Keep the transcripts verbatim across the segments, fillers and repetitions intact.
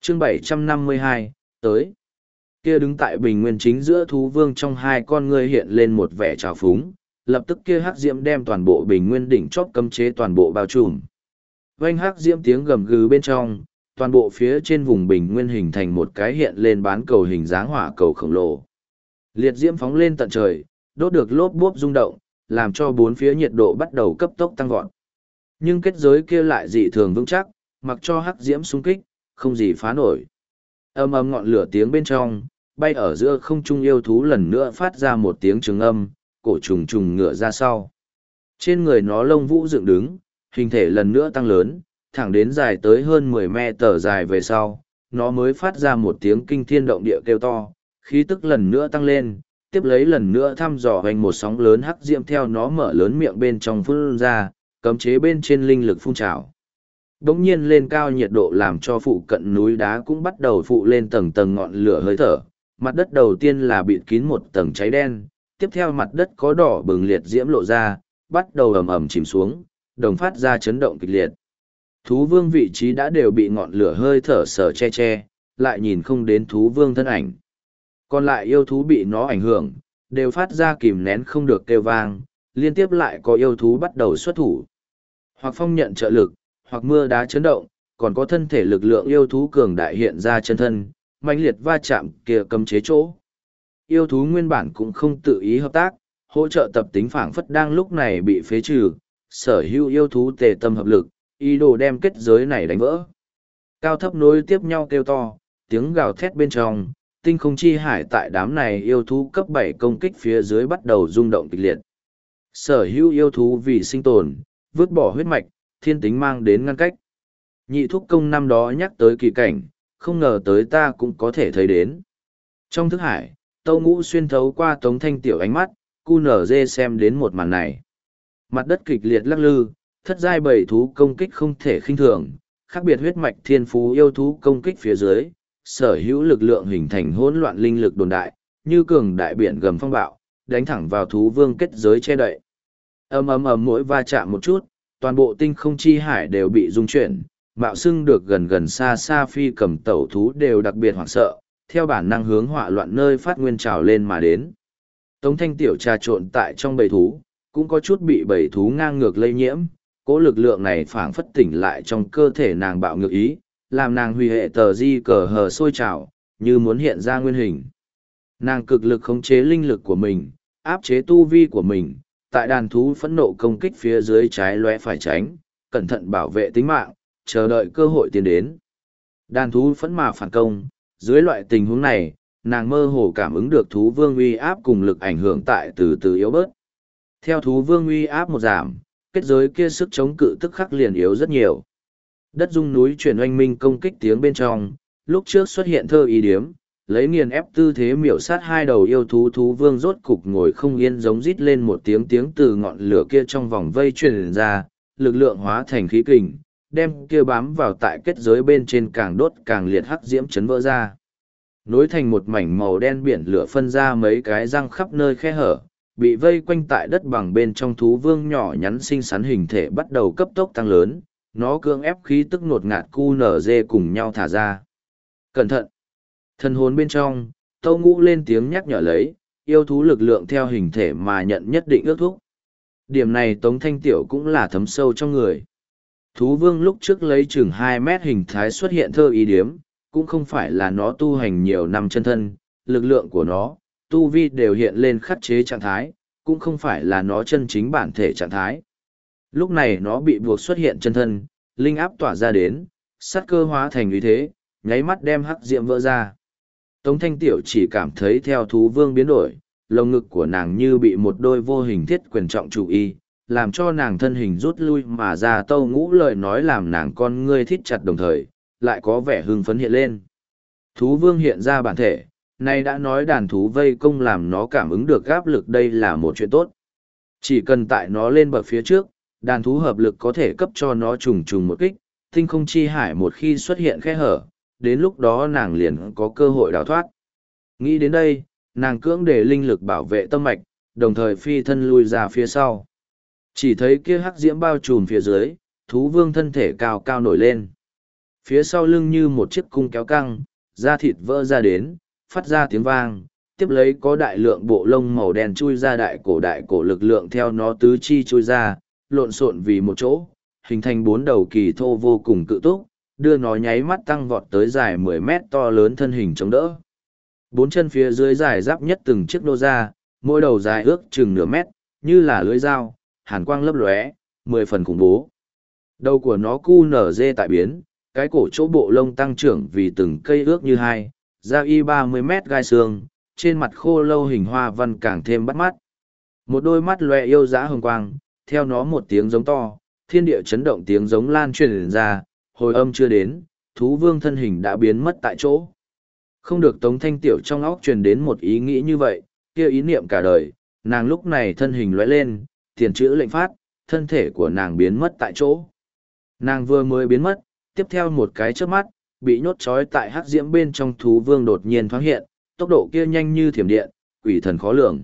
chương bảy trăm năm mươi hai, tới. Kia đứng tại bình nguyên chính giữa thú vương trong hai con ngươi hiện lên một vẻ trào phúng, lập tức kia hắc diễm đem toàn bộ bình nguyên đỉnh chóp cấm chế toàn bộ bao trùm. Vành hắc diễm tiếng gầm gừ bên trong, toàn bộ phía trên vùng bình nguyên hình thành một cái hiện lên bán cầu hình dáng hỏa cầu khổng lồ. Liệt diễm phóng lên tận trời, đốt được lốp bốp rung động, làm cho bốn phía nhiệt độ bắt đầu cấp tốc tăng vọt. Nhưng kết giới kia lại dị thường vững chắc, mặc cho hắc diễm xung kích, không gì phá nổi. Âm ầm ngọn lửa tiếng bên trong, bay ở giữa không trung yêu thú lần nữa phát ra một tiếng trường âm, cổ trùng trùng ngựa ra sau. Trên người nó lông vũ dựng đứng, hình thể lần nữa tăng lớn, thẳng đến dài tới hơn mười mét dài về sau, nó mới phát ra một tiếng kinh thiên động địa kêu to, khí tức lần nữa tăng lên, tiếp lấy lần nữa thăm dò hoành một sóng lớn hắc diễm theo nó mở lớn miệng bên trong phun ra, cấm chế bên trên linh lực phun trào. Đống nhiên lên cao nhiệt độ làm cho phụ cận núi đá cũng bắt đầu phụ lên tầng tầng ngọn lửa hơi thở, mặt đất đầu tiên là bịt kín một tầng cháy đen, tiếp theo mặt đất có đỏ bừng liệt diễm lộ ra, bắt đầu ầm ầm chìm xuống, đồng phát ra chấn động kịch liệt. Thú vương vị trí đã đều bị ngọn lửa hơi thở sở che che, lại nhìn không đến thú vương thân ảnh. Còn lại yêu thú bị nó ảnh hưởng, đều phát ra kìm nén không được kêu vang, liên tiếp lại có yêu thú bắt đầu xuất thủ. Hoặc phong nhận trợ lực, hoặc mưa đá chấn động, còn có thân thể lực lượng yêu thú cường đại hiện ra chân thân, mãnh liệt va chạm kia cấm chế chỗ. Yêu thú nguyên bản cũng không tự ý hợp tác, hỗ trợ tập tính phảng phất đang lúc này bị phế trừ, sở hữu yêu thú tề tâm hợp lực, ý đồ đem kết giới này đánh vỡ. Cao thấp nối tiếp nhau kêu to, tiếng gào thét bên trong, tinh không chi hải tại đám này yêu thú cấp bảy công kích phía dưới bắt đầu rung động kịch liệt. Sở hữu yêu thú vì sinh tồn, vứt bỏ huyết mạch, thiên tính mang đến ngăn cách. Nhị thúc công năm đó nhắc tới kỳ cảnh, không ngờ tới ta cũng có thể thấy đến. Trong thức hải, Tâu Ngũ xuyên thấu qua Tống Thanh Tiểu ánh mắt, cu nở dê xem đến một màn này. Mặt đất kịch liệt lắc lư, thất giai bảy thú công kích không thể khinh thường, khác biệt huyết mạch thiên phú yêu thú công kích phía dưới, sở hữu lực lượng hình thành hỗn loạn linh lực đồn đại, như cường đại biển gầm phong bạo, đánh thẳng vào thú vương kết giới che đậy. Ầm ầm ầm mỗi va chạm một chút, toàn bộ tinh không chi hải đều bị rung chuyển, mạo xưng được gần gần xa xa phi cầm tẩu thú đều đặc biệt hoảng sợ, theo bản năng hướng hỏa loạn nơi phát nguyên trào lên mà đến. Tống Thanh Tiểu trà trộn tại trong bầy thú, cũng có chút bị bầy thú ngang ngược lây nhiễm, cỗ lực lượng này phảng phất tỉnh lại trong cơ thể nàng bạo ngược ý, làm nàng huy hệ tờ di cờ hờ sôi trào, như muốn hiện ra nguyên hình. Nàng cực lực khống chế linh lực của mình, áp chế tu vi của mình, tại đàn thú phẫn nộ công kích phía dưới trái lóe phải tránh, cẩn thận bảo vệ tính mạng, chờ đợi cơ hội tiến đến. Đàn thú phẫn mà phản công, dưới loại tình huống này, nàng mơ hồ cảm ứng được thú vương uy áp cùng lực ảnh hưởng tại từ từ yếu bớt. Theo thú vương uy áp một giảm, kết giới kia sức chống cự tức khắc liền yếu rất nhiều. Đất rung núi chuyển oanh minh công kích tiếng bên trong, lúc trước xuất hiện thơ ý điếm, lấy nghiền ép tư thế miểu sát hai đầu yêu thú thú vương rốt cục ngồi không yên giống rít lên một tiếng tiếng từ ngọn lửa kia trong vòng vây truyền ra, lực lượng hóa thành khí kình, đem kia bám vào tại kết giới bên trên càng đốt càng liệt hắc diễm chấn vỡ ra. Nối thành một mảnh màu đen biển lửa phân ra mấy cái răng khắp nơi khe hở, bị vây quanh tại đất bằng bên trong thú vương nhỏ nhắn xinh xắn hình thể bắt đầu cấp tốc tăng lớn, nó cưỡng ép khí tức nột ngạt cu nở dê cùng nhau thả ra. Cẩn thận! Thần hồn bên trong, Tâu Ngũ lên tiếng nhắc nhở lấy, yêu thú lực lượng theo hình thể mà nhận nhất định ước thúc. Điểm này Tống Thanh Tiểu cũng là thấm sâu trong người. Thú vương lúc trước lấy chừng hai mét hình thái xuất hiện thơ ý điếm, cũng không phải là nó tu hành nhiều năm chân thân, lực lượng của nó, tu vi đều hiện lên khắc chế trạng thái, cũng không phải là nó chân chính bản thể trạng thái. Lúc này nó bị buộc xuất hiện chân thân, linh áp tỏa ra đến, sát cơ hóa thành uy thế, nháy mắt đem hắc diệm vỡ ra. Tống Thanh Tiểu chỉ cảm thấy theo thú vương biến đổi, lồng ngực của nàng như bị một đôi vô hình thiết quyền trọng chủ y, làm cho nàng thân hình rút lui mà ra. Tâu Ngũ lời nói làm nàng con ngươi thít chặt đồng thời, lại có vẻ hưng phấn hiện lên. Thú vương hiện ra bản thể, nay đã nói đàn thú vây công làm nó cảm ứng được áp lực, đây là một chuyện tốt. Chỉ cần tại nó lên bậc phía trước, đàn thú hợp lực có thể cấp cho nó trùng trùng một kích, tinh không chi hải một khi xuất hiện khe hở, đến lúc đó nàng liền có cơ hội đào thoát. Nghĩ đến đây, nàng cưỡng để linh lực bảo vệ tâm mạch, đồng thời phi thân lui ra phía sau. Chỉ thấy kia hắc diễm bao trùm phía dưới, thú vương thân thể cao cao nổi lên. phía sau lưng như một chiếc cung kéo căng, da thịt vỡ ra đến, phát ra tiếng vang, tiếp lấy có đại lượng bộ lông màu đen chui ra đại cổ đại cổ lực lượng theo nó tứ chi chui ra, lộn xộn vì một chỗ, hình thành bốn đầu kỳ thô vô cùng cự túc, đưa nó nháy mắt tăng vọt tới dài mười mét to lớn thân hình chống đỡ. Bốn chân phía dưới dài giáp nhất từng chiếc nô ra, mỗi đầu dài ước chừng nửa mét, như là lưỡi dao, hàn quang lấp lóe, mười phần khủng bố. Đầu của nó cu nở dê tại biến, cái cổ chỗ bộ lông tăng trưởng vì từng cây ước như hai, da y ba mươi mét gai xương, trên mặt khô lâu hình hoa văn càng thêm bắt mắt. Một đôi mắt loe yêu dã hồng quang, theo nó một tiếng giống to, thiên địa chấn động tiếng giống lan truyền ra, hồi âm chưa đến, thú vương thân hình đã biến mất tại chỗ. Không được Tống Thanh Tiểu trong óc truyền đến một ý nghĩ như vậy, kia ý niệm cả đời, nàng lúc này thân hình lóe lên, tiền chữ lệnh phát, thân thể của nàng biến mất tại chỗ. Nàng vừa mới biến mất, tiếp theo một cái chớp mắt, bị nhốt trói tại hắc diễm bên trong thú vương đột nhiên thoáng hiện, tốc độ kia nhanh như thiểm điện, quỷ thần khó lường.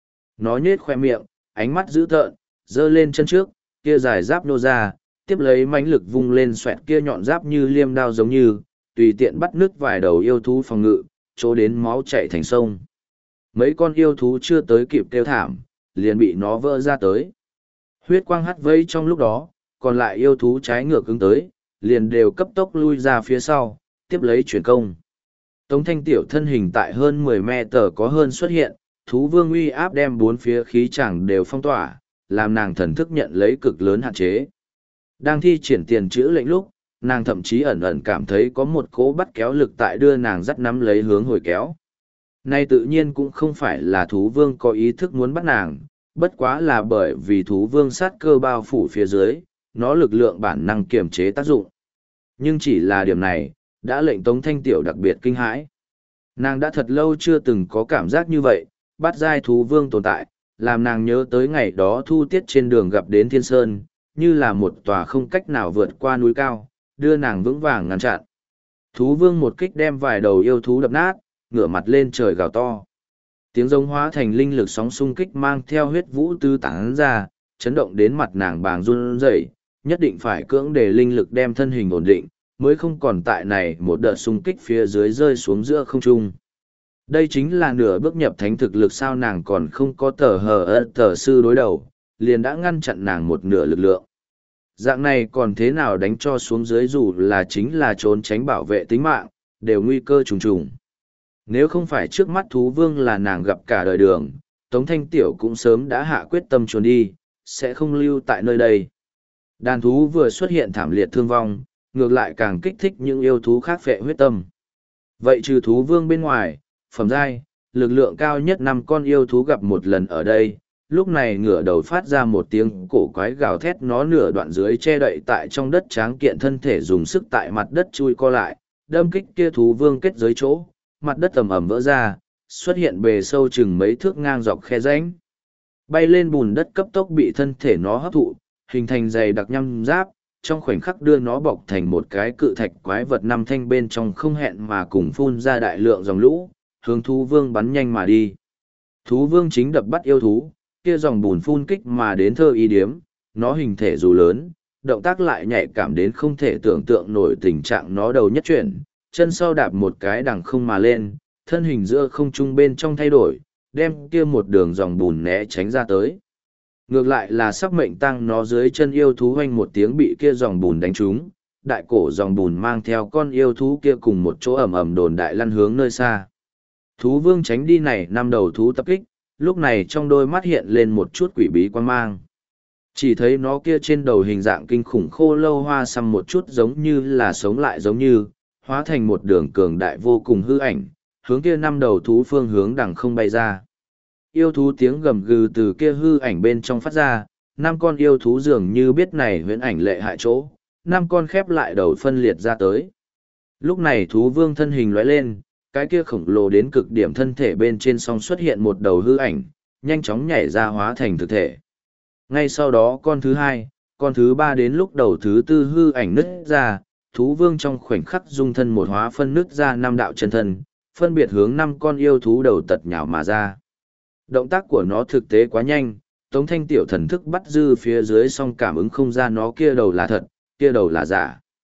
Nó nhếch khoe miệng, ánh mắt dữ tợn, giơ lên chân trước, kia dài giáp nô ra, tiếp lấy mãnh lực vung lên xoẹt kia nhọn giáp như liêm đao giống như, tùy tiện bắt nứt vài đầu yêu thú phòng ngự, chỗ đến máu chảy thành sông. Mấy con yêu thú chưa tới kịp kêu thảm, liền bị nó vỡ ra tới. Huyết quang hắt vây trong lúc đó, còn lại yêu thú trái ngược ứng tới, liền đều cấp tốc lui ra phía sau, tiếp lấy chuyển công. Tống Thanh Tiểu thân hình tại hơn mười mét có hơn xuất hiện, thú vương uy áp đem bốn phía khí chẳng đều phong tỏa, làm nàng thần thức nhận lấy cực lớn hạn chế. Đang thi triển tiền chữ lệnh lúc, nàng thậm chí ẩn ẩn cảm thấy có một cỗ bắt kéo lực tại đưa nàng dắt nắm lấy hướng hồi kéo. Nay tự nhiên cũng không phải là thú vương có ý thức muốn bắt nàng, bất quá là bởi vì thú vương sát cơ bao phủ phía dưới, nó lực lượng bản năng kiềm chế tác dụng. Nhưng chỉ là điểm này, đã lệnh Tống Thanh Tiểu đặc biệt kinh hãi. Nàng đã thật lâu chưa từng có cảm giác như vậy, bắt giai thú vương tồn tại, làm nàng nhớ tới ngày đó thu tiết trên đường gặp đến Thiên Sơn, như là một tòa không cách nào vượt qua núi cao, đưa nàng vững vàng ngăn chặn. Thú vương một kích đem vài đầu yêu thú đập nát, ngửa mặt lên trời gào to. Tiếng giống hóa thành linh lực sóng xung kích mang theo huyết vũ tứ tán ra, chấn động đến mặt nàng bàng run rẩy, nhất định phải cưỡng để linh lực đem thân hình ổn định, mới không còn tại này một đợt xung kích phía dưới rơi xuống giữa không trung. Đây chính là nửa bước nhập thánh thực lực, sao nàng còn không có tờ hờ ơ tờ sư đối đầu, liền đã ngăn chặn nàng một nửa lực lượng. Dạng này còn thế nào đánh cho xuống dưới, dù là chính là trốn tránh bảo vệ tính mạng, đều nguy cơ trùng trùng. Nếu không phải trước mắt thú vương là nàng gặp cả đời đường, Tống Thanh Tiểu cũng sớm đã hạ quyết tâm trốn đi, sẽ không lưu tại nơi đây. Đàn thú vừa xuất hiện thảm liệt thương vong, ngược lại càng kích thích những yêu thú khác phệ huyết tâm. Vậy trừ thú vương bên ngoài, phẩm giai, lực lượng cao nhất năm con yêu thú gặp một lần ở đây, lúc này ngửa đầu phát ra một tiếng cổ quái gào thét, nó nửa đoạn dưới che đậy tại trong đất tráng kiện thân thể dùng sức tại mặt đất chui co lại, đâm kích kia thú vương kết giới chỗ, mặt đất ầm ầm vỡ ra, xuất hiện bề sâu chừng mấy thước ngang dọc khe rãnh. Bay lên bùn đất cấp tốc bị thân thể nó hấp thụ, hình thành dày đặc nhăm giáp, trong khoảnh khắc đưa nó bọc thành một cái cự thạch quái vật năm thanh, bên trong không hẹn mà cùng phun ra đại lượng dòng lũ, hướng thú vương bắn nhanh mà đi. Thú vương chính đập bắt yêu thú, kia dòng bùn phun kích mà đến thơ y điếm, nó hình thể dù lớn, động tác lại nhạy cảm đến không thể tưởng tượng nổi tình trạng nó đầu nhất chuyển, chân sau đạp một cái đằng không mà lên, thân hình giữa không trung bên trong thay đổi, đem kia một đường dòng bùn né tránh ra tới. Ngược lại là sắc mệnh tăng nó dưới chân yêu thú hoanh một tiếng bị kia dòng bùn đánh trúng, đại cổ dòng bùn mang theo con yêu thú kia cùng một chỗ ầm ầm đồn đại lăn hướng nơi xa. Thú vương tránh đi này năm đầu thú tập kích, lúc này trong đôi mắt hiện lên một chút quỷ bí quan mang. Chỉ thấy nó kia trên đầu hình dạng kinh khủng khô lâu hoa xăm một chút giống như là sống lại giống như, hóa thành một đường cường đại vô cùng hư ảnh, hướng kia năm đầu thú phương hướng đằng không bay ra. Yêu thú tiếng gầm gừ từ kia hư ảnh bên trong phát ra, năm con yêu thú dường như biết này huyễn ảnh lệ hại chỗ, năm con khép lại đầu phân liệt ra tới. Lúc này thú vương thân hình lóe lên, cái kia khổng lồ đến cực điểm thân thể bên trên song xuất hiện một đầu hư ảnh, nhanh chóng nhảy ra hóa thành thực thể. Ngay sau đó con thứ hai, con thứ ba đến lúc đầu thứ tư hư ảnh nứt ra, thú vương trong khoảnh khắc dung thân một hóa phân nứt ra năm đạo chân thân, phân biệt hướng năm con yêu thú đầu tật nhào mà ra. Động tác của nó thực tế quá nhanh, Tống Thanh Tiểu thần thức bắt dư phía dưới song cảm ứng không ra nó kia đầu là thật, kia đầu là giả.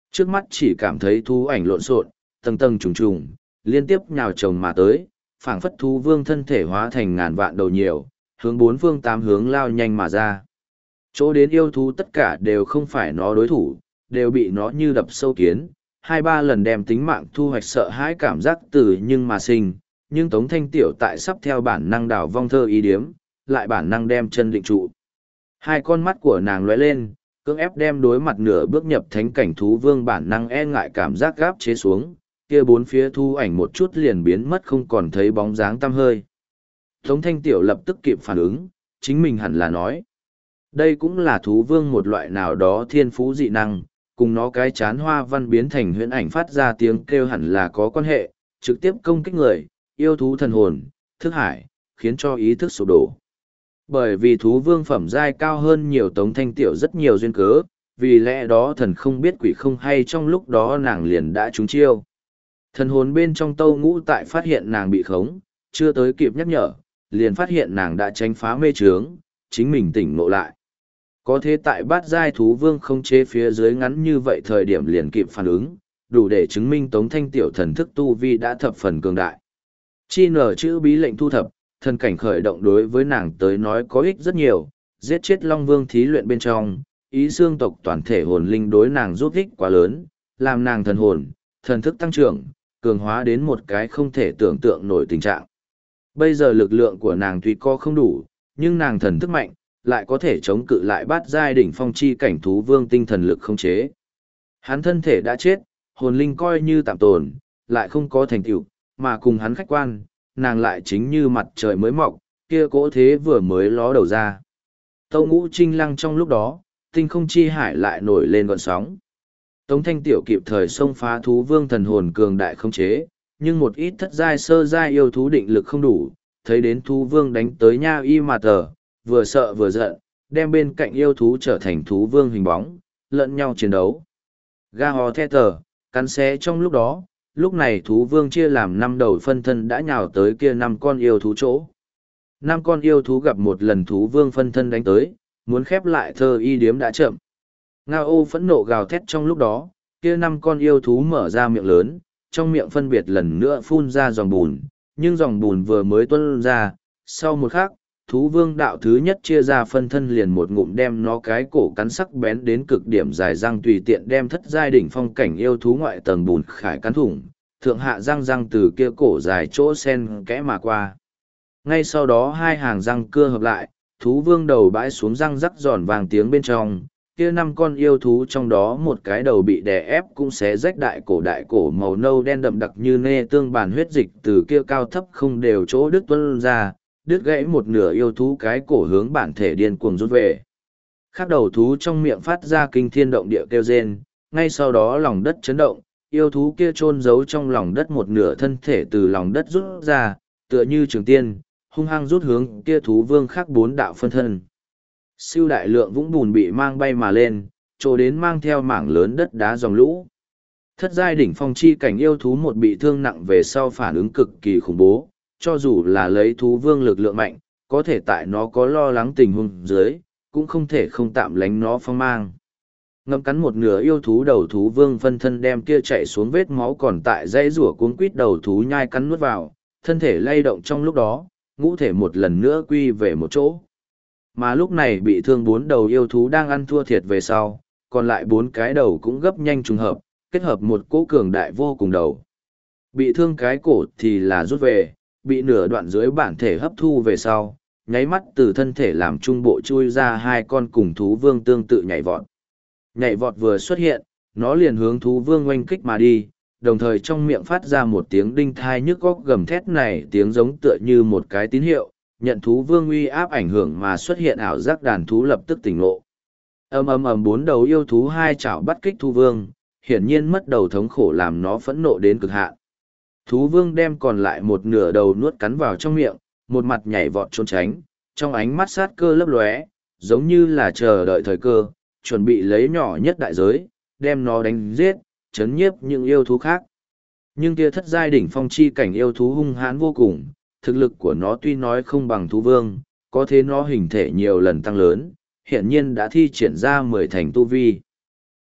Trước mắt chỉ cảm thấy thú ảnh lộn xộn, tầng tầng trùng trùng, liên tiếp nhào chồng mà tới, phảng phất thú vương thân thể hóa thành ngàn vạn đầu nhiều, hướng bốn phương tám hướng lao nhanh mà ra. Chỗ đến yêu thú tất cả đều không phải nó đối thủ, đều bị nó như đập sâu kiến, hai ba lần đem tính mạng thu hoạch sợ hãi cảm giác từ nhưng mà sinh, nhưng Tống Thanh Tiểu tại sắp theo bản năng đảo vong thơ ý điếm, lại bản năng đem chân định trụ. Hai con mắt của nàng lóe lên, cưỡng ép đem đối mặt nửa bước nhập thánh cảnh thú vương bản năng e ngại cảm giác gáp chế xuống, kia bốn phía thu ảnh một chút liền biến mất không còn thấy bóng dáng tăm hơi. Tống Thanh Tiểu lập tức kịp phản ứng, chính mình hẳn là nói. Đây cũng là thú vương một loại nào đó thiên phú dị năng, cùng nó cái chán hoa văn biến thành huyễn ảnh phát ra tiếng kêu hẳn là có quan hệ, trực tiếp công kích người, yêu thú thần hồn, thức hải, khiến cho ý thức sụp đổ. Bởi vì thú vương phẩm giai cao hơn nhiều Tống Thanh Tiểu rất nhiều duyên cớ, vì lẽ đó thần không biết quỷ không hay trong lúc đó nàng liền đã trúng chiêu. Thần hồn bên trong tâu ngũ tại phát hiện nàng bị khống, chưa tới kịp nhắc nhở, liền phát hiện nàng đã tránh phá mê trướng, chính mình tỉnh ngộ lại. Có thế tại bát giai thú vương không chế phía dưới ngắn như vậy thời điểm liền kịp phản ứng, đủ để chứng minh Tống Thanh Tiểu thần thức tu vi đã thập phần cường đại. Chi nở chữ bí lệnh thu thập, thần cảnh khởi động đối với nàng tới nói có ích rất nhiều, giết chết Long Vương thí luyện bên trong, ý xương tộc toàn thể hồn linh đối nàng giúp ích quá lớn, làm nàng thần hồn, thần thức tăng trưởng, cường hóa đến một cái không thể tưởng tượng nổi tình trạng. Bây giờ lực lượng của nàng tuy có không đủ, nhưng nàng thần thức mạnh, lại có thể chống cự lại bát giai đỉnh phong chi cảnh thú vương tinh thần lực không chế. Hắn thân thể đã chết, hồn linh coi như tạm tồn, lại không có thành tựu, mà cùng hắn khách quan, nàng lại chính như mặt trời mới mọc, kia cỗ thế vừa mới ló đầu ra. Tâu ngũ trinh lăng trong lúc đó, tinh không chi hải lại nổi lên gọn sóng. Tống Thanh Tiểu kịp thời xông phá thú vương thần hồn cường đại không chế, nhưng một ít thất giai sơ giai yêu thú định lực không đủ, thấy đến thú vương đánh tới nha y mà tờ, vừa sợ vừa giận, đem bên cạnh yêu thú trở thành thú vương hình bóng, lẫn nhau chiến đấu. Ga hò the tờ, cắn xé trong lúc đó, lúc này thú vương chia làm năm đầu phân thân đã nhào tới kia năm con yêu thú chỗ. Năm con yêu thú gặp một lần thú vương phân thân đánh tới, muốn khép lại thơ y điếm đã chậm. Ngao ô phẫn nộ gào thét trong lúc đó, kia năm con yêu thú mở ra miệng lớn, trong miệng phân biệt lần nữa phun ra dòng bùn, nhưng dòng bùn vừa mới tuôn ra, sau một khắc, thú vương đạo thứ nhất chia ra phân thân liền một ngụm đem nó cái cổ cắn sắc bén đến cực điểm dài răng tùy tiện đem thất giai đỉnh phong cảnh yêu thú ngoại tầng bùn khải cắn thủng, thượng hạ răng răng từ kia cổ dài chỗ sen kẽ mà qua. Ngay sau đó hai hàng răng cưa hợp lại, thú vương đầu bãi xuống răng rắc giòn vàng tiếng bên trong, kia năm con yêu thú trong đó một cái đầu bị đè ép cũng xé rách đại cổ đại cổ màu nâu đen đậm đặc như nê tương bản huyết dịch từ kia cao thấp không đều chỗ đứt tuôn ra, đứt gãy một nửa yêu thú cái cổ hướng bản thể điên cuồng rút về. Khác đầu thú trong miệng phát ra kinh thiên động địa kêu rên, ngay sau đó lòng đất chấn động, yêu thú kia chôn giấu trong lòng đất một nửa thân thể từ lòng đất rút ra, tựa như trường tiên, hung hăng rút hướng kia thú vương khác bốn đạo phân thân. Siêu đại lượng vũng bùn bị mang bay mà lên, trồ đến mang theo mảng lớn đất đá dòng lũ. Thất giai đỉnh phong chi cảnh yêu thú một bị thương nặng về sau phản ứng cực kỳ khủng bố, cho dù là lấy thú vương lực lượng mạnh, có thể tại nó có lo lắng tình huống dưới, cũng không thể không tạm lánh nó phong mang. Ngâm cắn một nửa yêu thú đầu thú vương phân thân đem kia chạy xuống vết máu còn tại dãy rủa cuống quít đầu thú nhai cắn nuốt vào, thân thể lay động trong lúc đó, ngũ thể một lần nữa quy về một chỗ. Mà lúc này bị thương bốn đầu yêu thú đang ăn thua thiệt về sau, còn lại bốn cái đầu cũng gấp nhanh trùng hợp, kết hợp một cỗ cường đại vô cùng đầu. Bị thương cái cổ thì là rút về, bị nửa đoạn dưới bản thể hấp thu về sau, nháy mắt từ thân thể làm trung bộ chui ra hai con cùng thú vương tương tự nhảy vọt. Nhảy vọt vừa xuất hiện, nó liền hướng thú vương oanh kích mà đi, đồng thời trong miệng phát ra một tiếng đinh thai nhức góc gầm thét này tiếng giống tựa như một cái tín hiệu, nhận thú vương uy áp ảnh hưởng mà xuất hiện ảo giác đàn thú lập tức tỉnh ngộ. Ầm ầm ầm bốn đầu yêu thú hai chảo bắt kích thú vương, hiển nhiên mất đầu thống khổ làm nó phẫn nộ đến cực hạn. Thú vương đem còn lại một nửa đầu nuốt cắn vào trong miệng, một mặt nhảy vọt trốn tránh, trong ánh mắt sát cơ lấp lóe, giống như là chờ đợi thời cơ, chuẩn bị lấy nhỏ nhất đại giới, đem nó đánh giết, chấn nhiếp những yêu thú khác. Nhưng kia thất giai đỉnh phong chi cảnh yêu thú hung hãn vô cùng, thực lực của nó tuy nói không bằng thú vương, có thế nó hình thể nhiều lần tăng lớn, hiện nhiên đã thi triển ra mười thành tu vi.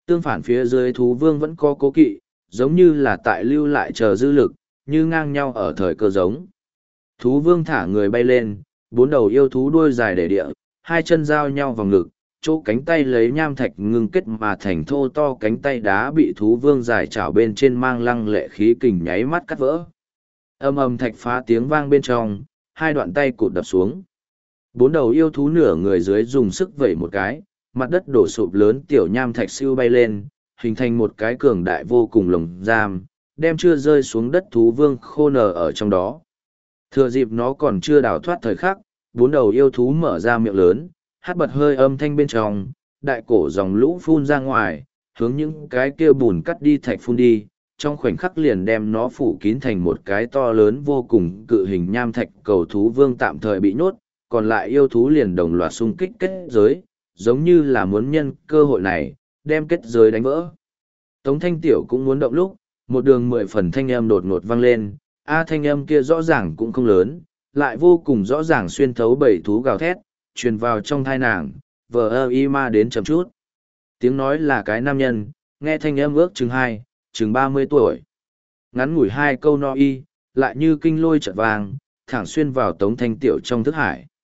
Tương phản phía dưới thú vương vẫn có cố kỵ, giống như là tại lưu lại chờ dư lực, như ngang nhau ở thời cơ giống. Thú vương thả người bay lên, bốn đầu yêu thú đuôi dài để địa, hai chân giao nhau vào ngực, chỗ cánh tay lấy nham thạch ngưng kết mà thành thô to cánh tay đá bị thú vương dài chảo bên trên mang lăng lệ khí kình nháy mắt cắt vỡ. Âm âm thạch phá tiếng vang bên trong, hai đoạn tay cụt đập xuống. Bốn đầu yêu thú nửa người dưới dùng sức vẩy một cái, mặt đất đổ sụp lớn tiểu nham thạch siêu bay lên, hình thành một cái cường đại vô cùng lồng giam, đem chưa rơi xuống đất thú vương khô nở ở trong đó. Thừa dịp nó còn chưa đào thoát thời khắc, bốn đầu yêu thú mở ra miệng lớn, hát bật hơi âm thanh bên trong, đại cổ dòng lũ phun ra ngoài, hướng những cái kia bùn cắt đi thạch phun đi, trong khoảnh khắc liền đem nó phủ kín thành một cái to lớn vô cùng cự hình nham thạch cầu thú vương tạm thời bị nhốt, còn lại yêu thú liền đồng loạt xung kích kết giới, giống như là muốn nhân cơ hội này, đem kết giới đánh vỡ. Tống Thanh Tiểu cũng muốn động lúc, một đường mười phần thanh âm đột ngột vang lên, a thanh âm kia rõ ràng cũng không lớn, lại vô cùng rõ ràng xuyên thấu bảy thú gào thét, truyền vào trong thai nàng, vờ ơ y ma đến chậm chút. Tiếng nói là cái nam nhân, nghe thanh âm ước chừng hai, chừng ba mươi tuổi. Ngắn ngủi hai câu no y, lại như kinh lôi chợt vàng, thẳng xuyên vào Tống Thanh Tiểu trong thức hải.